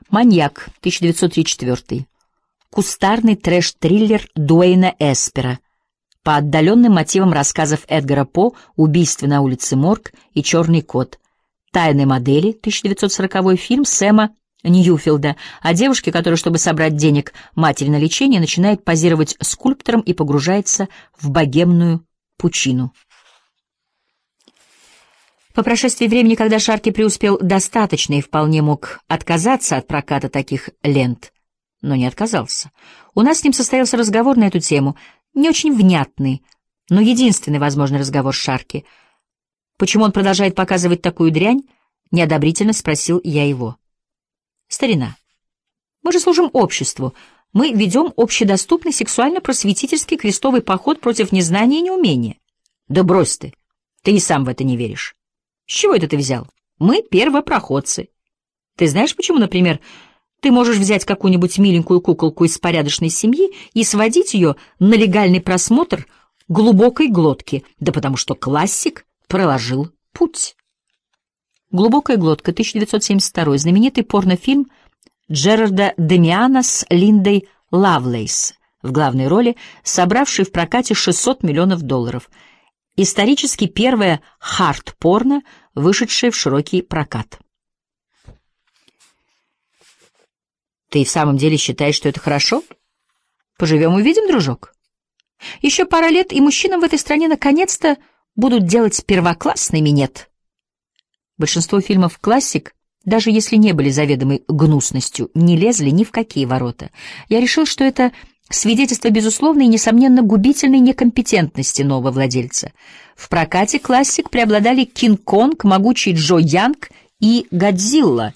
«Маньяк», 1934. Кустарный трэш-триллер Дуэйна Эспера по отдаленным мотивам рассказов Эдгара По «Убийство на улице Морг» и «Черный кот». «Тайны модели», 1940 фильм Сэма Ньюфилда о девушке, которая, чтобы собрать денег матери на лечение, начинает позировать скульптором и погружается в богемную пучину. По прошествии времени, когда Шарки преуспел достаточно и вполне мог отказаться от проката таких лент, но не отказался, у нас с ним состоялся разговор на эту тему, не очень внятный, но единственный возможный разговор с Шарки. Почему он продолжает показывать такую дрянь? Неодобрительно спросил я его. «Старина, мы же служим обществу. Мы ведем общедоступный сексуально-просветительский крестовый поход против незнания и неумения». «Да брось ты и сам в это не веришь. С чего это ты взял? Мы первопроходцы. Ты знаешь, почему, например, ты можешь взять какую-нибудь миленькую куколку из порядочной семьи и сводить ее на легальный просмотр глубокой глотки? Да потому что классик проложил путь». «Глубокая глотка», 1972, знаменитый порнофильм Джерарда Дамиана с Линдой Лавлейс в главной роли, собравший в прокате $600 миллионов. Исторически первое хард-порно, вышедшее в широкий прокат. «Ты в самом деле считаешь, что это хорошо? Поживем-увидим, дружок. Еще пара лет, и мужчинам в этой стране наконец-то будут делать первоклассный минет». Большинство фильмов «Классик», даже если не были заведомой гнусностью, не лезли ни в какие ворота. Я решил, что это свидетельство безусловной и, несомненно, губительной некомпетентности нового владельца. В прокате «Классик» преобладали «Кинг-Конг», «Могучий Джо Янг» и «Годзилла».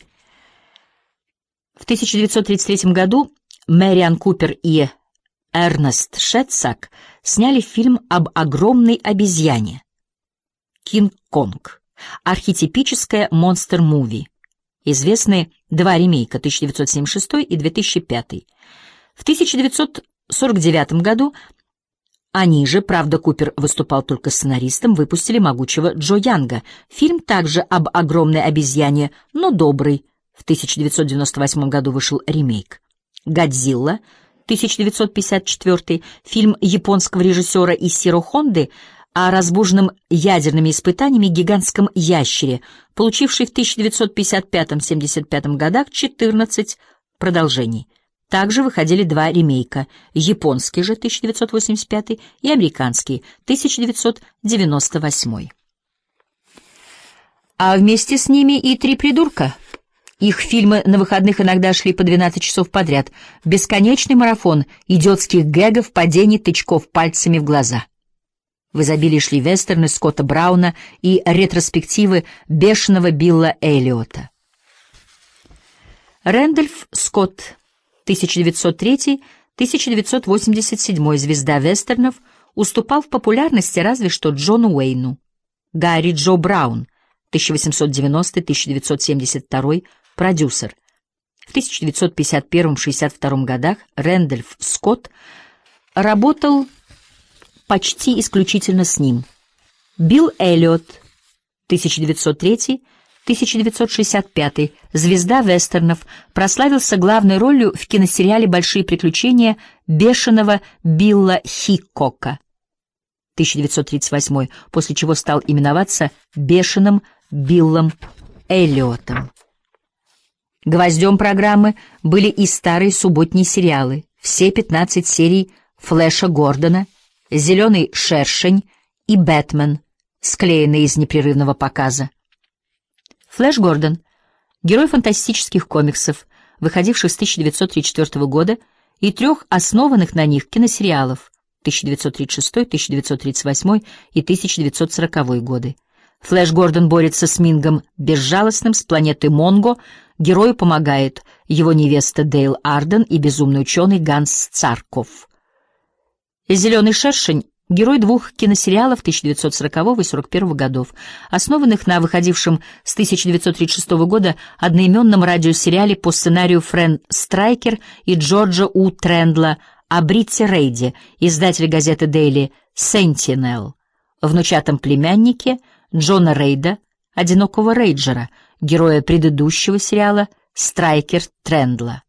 В 1933 году Мэриан Купер и Эрнест Шетцак сняли фильм об огромной обезьяне «Кинг-Конг». Архетипическое монстр-муви. Известны два ремейка, 1976 и 2005. В 1949 году они же, правда, Купер выступал только сценаристом, выпустили «Могучего Джо Янга». Фильм также об огромной обезьяне, но добрый. В 1998 году вышел ремейк. «Годзилла», 1954, фильм японского режиссера Исиро Хонды о разбуженном ядерными испытаниями гигантском ящере, получивший в 1955-75 годах 14 продолжений. Также выходили два ремейка, японский же 1985 и американский 1998. А вместе с ними и «Три придурка». Их фильмы на выходных иногда шли по 12 часов подряд. Бесконечный марафон идиотских гэгов, падений, тычков пальцами в глаза. В изобилии шли вестерны Скотта Брауна и ретроспективы бешеного Билла Эллиота. Рэндольф Скотт, 1903-1987, звезда вестернов, уступал в популярности разве что Джону Уэйну. Гарри Джо Браун, 1890-1972, продюсер. В 1951-62 годах Рэндольф Скотт работал почти исключительно с ним. Билл Эллиот, 1903-1965, звезда вестернов, прославился главной ролью в киносериале «Большие приключения» бешеного Билла Хикока, 1938, после чего стал именоваться бешеным Биллом Эллиотом. Гвоздем программы были и старые субботние сериалы, все 15 серий Флэша Гордона, «Зеленый шершень» и «Бэтмен», склеенные из непрерывного показа. Флэш Гордон — герой фантастических комиксов, выходивших с 1934 года, и трех основанных на них киносериалов 1936, 1938 и 1940 годы. Флэш Гордон борется с Мингом Безжалостным с планеты Монго, герою помогает его невеста Дейл Арден и безумный ученый Ганс Царков. «Зеленый шершень» — герой двух киносериалов 1940 и 1941 годов, основанных на выходившем с 1936 года одноименном радиосериале по сценарию Фрэн Страйкер и Джорджа У. Трендла о Бритте Рейде, издателе газеты Daily Sentinel, внучатом племяннике Джона Рейда, одинокого рейнджера, героя предыдущего сериала Страйкер Трендла.